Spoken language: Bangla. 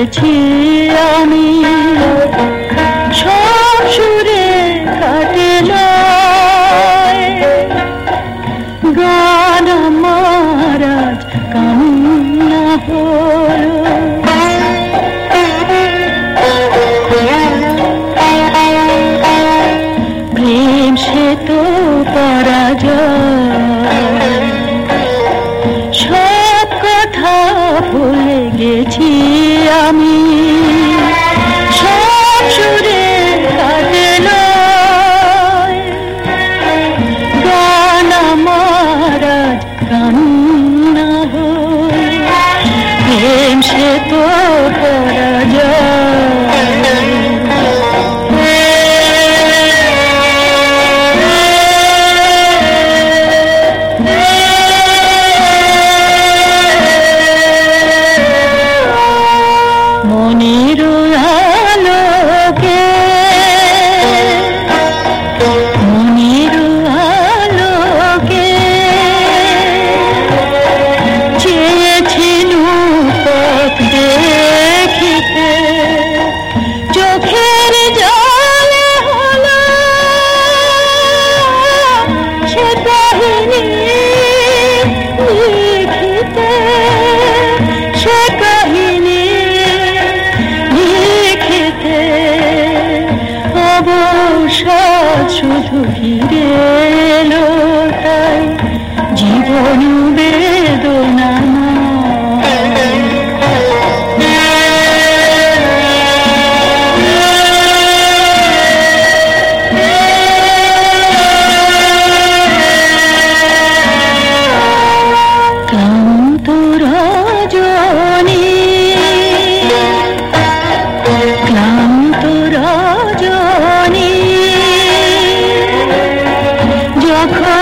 গেছি আমি সব সুরে কাটে লয়, গান আমার আজ কান্না হলো। প্রেম সে তো পরাজয়, সব কথা ভুলে গেছি আমি সব সুরে কাটে লয়, গান আমার আজ কান্না হলো। প্রেম সে তো পরাজয়। মনের আলোকে মনের আলোকে চেয়েছিল পথ দেখিতে, চোখের জলে হলো সে কাহিনী লিখিতে, সে কাহিনী লিখিতে অবসাদ শুধু ফিরে এলো তাই জীবন বেদনা। ক্লান্ত রজনী, ক্লান্ত রজনী, যখন